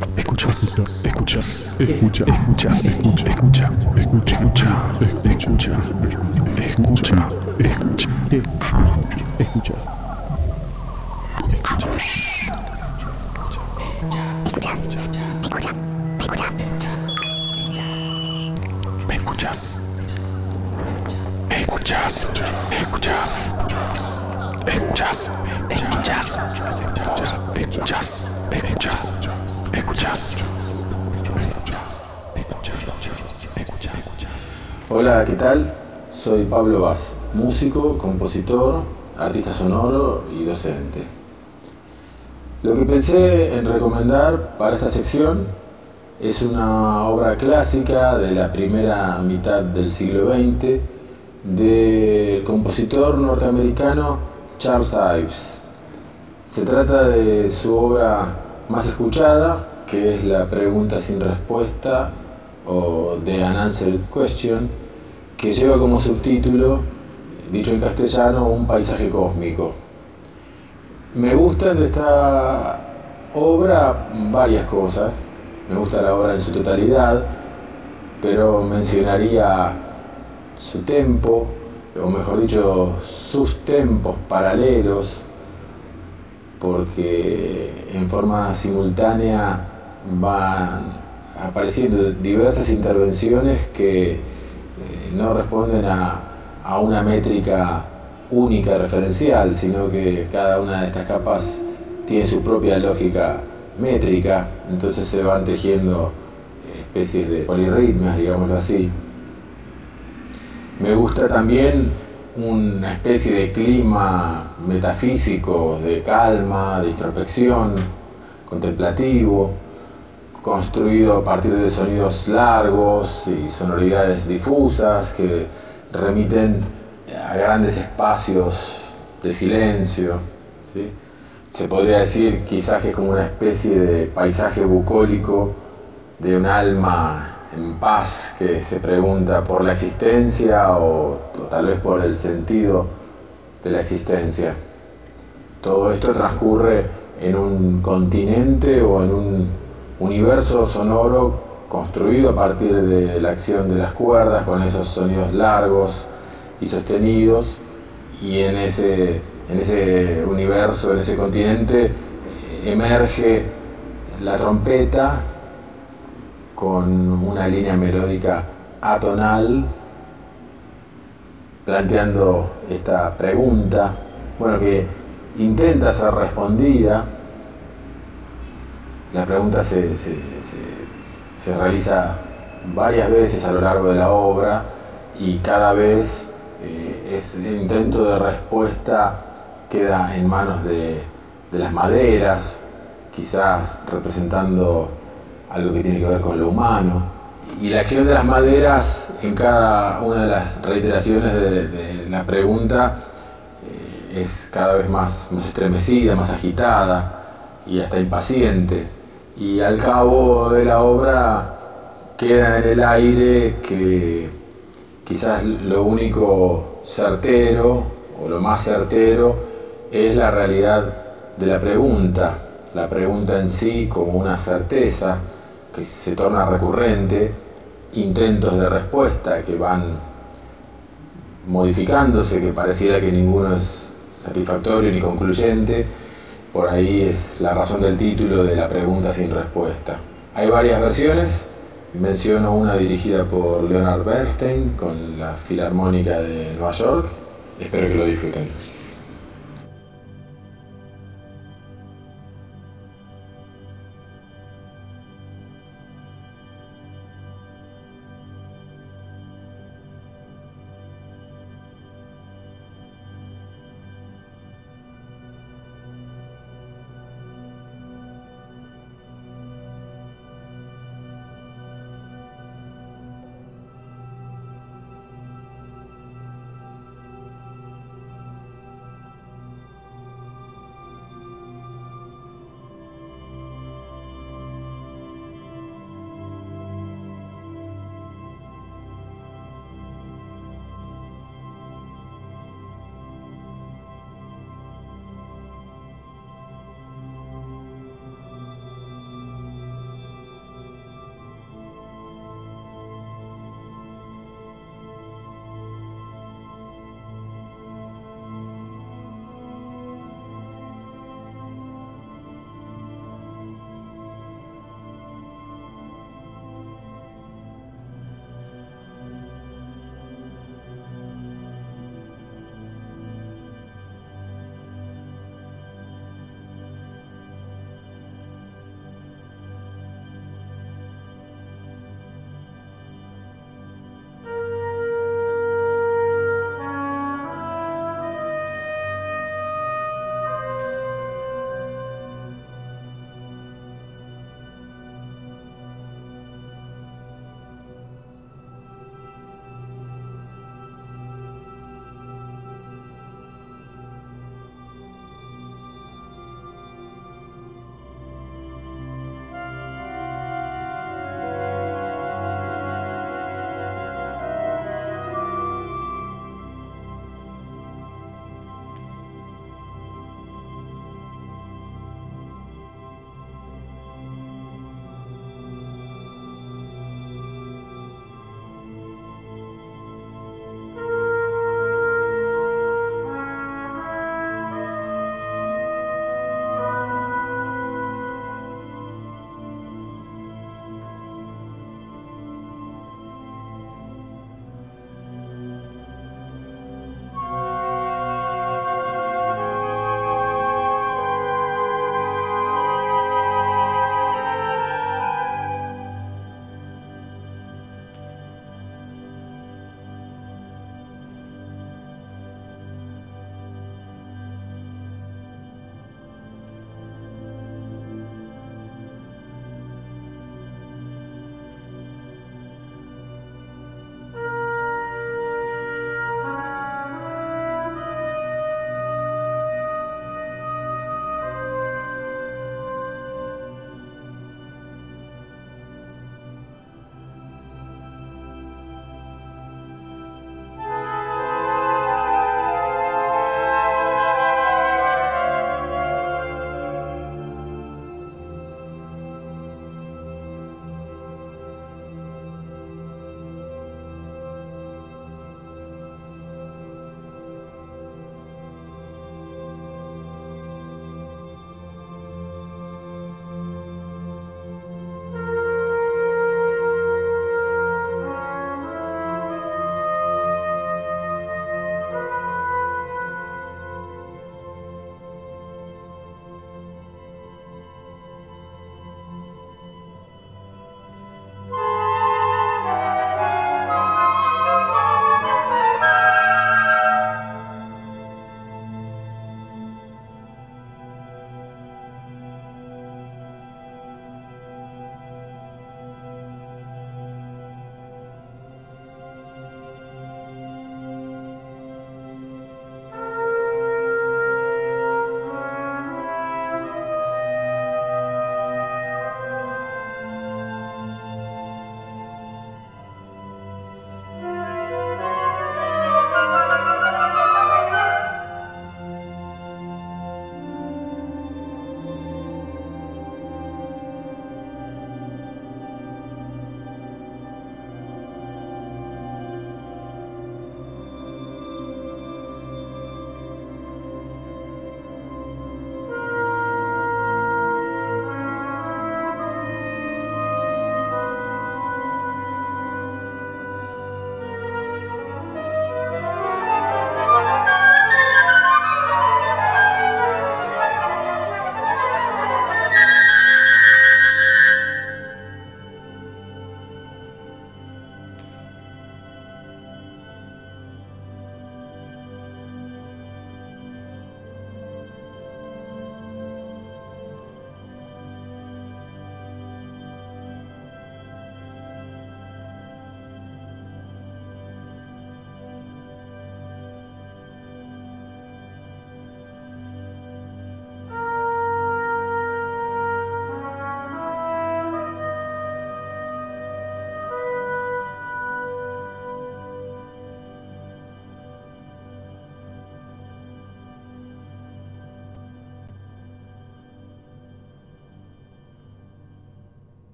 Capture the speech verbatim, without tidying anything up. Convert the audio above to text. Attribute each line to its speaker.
Speaker 1: Escuchas, escuchas, escucha, escuchas, escucha, escucha, escucha, escucha, escucha, escucha, escucha, escuchas, escuchas, escuchas, escuchas, escuchas, escuchas, escuchas, escuchas, escuchas, escuchas.
Speaker 2: Hola, ¿qué tal? Soy Pablo Vaz, músico, compositor, artista sonoro y docente. Lo que pensé en recomendar para esta sección es una obra clásica de la primera mitad del siglo veinte del compositor norteamericano Charles Ives. Se trata de su obra más escuchada, que es La pregunta sin respuesta o The Unanswered Question, que lleva como subtítulo, dicho en castellano, Un paisaje cósmico. Me gustan de esta obra varias cosas. Me gusta la obra en su totalidad, pero mencionaría su tempo, o mejor dicho, sus tempos paralelos, porque en forma simultánea van apareciendo diversas intervenciones que eh, no responden a, a una métrica única referencial, sino que cada una de estas capas tiene su propia lógica métrica, entonces se van tejiendo especies de polirritmias, digámoslo así. Me gusta también una especie de clima metafísico, de calma, de introspección, contemplativo, construido a partir de sonidos largos y sonoridades difusas que remiten a grandes espacios de silencio, ¿sí? Se podría decir quizás que es como una especie de paisaje bucólico de un alma en paz que se pregunta por la existencia o, o tal vez por el sentido de la existencia. Todo esto transcurre en un continente o en un universo sonoro construido a partir de la acción de las cuerdas, con esos sonidos largos y sostenidos, y en ese, en ese universo, en ese continente, emerge la trompeta con una línea melódica atonal, planteando esta pregunta, bueno, que intenta ser respondida. La pregunta se, se, se, se realiza varias veces a lo largo de la obra y cada vez eh, ese intento de respuesta queda en manos de, de las maderas, quizás representando algo que tiene que ver con lo humano. Y la acción de las maderas en cada una de las reiteraciones de, de la pregunta eh, es cada vez más, más estremecida, más agitada y hasta impaciente. Y al cabo de la obra queda en el aire que quizás lo único certero o lo más certero es la realidad de la pregunta, la pregunta en sí como una certeza que se torna recurrente, intentos de respuesta que van modificándose, que pareciera que ninguno es satisfactorio ni concluyente. Por ahí es la razón del título de La pregunta sin respuesta. Hay varias versiones, menciono una dirigida por Leonard Bernstein con la Filarmónica de Nueva York. Espero que lo disfruten.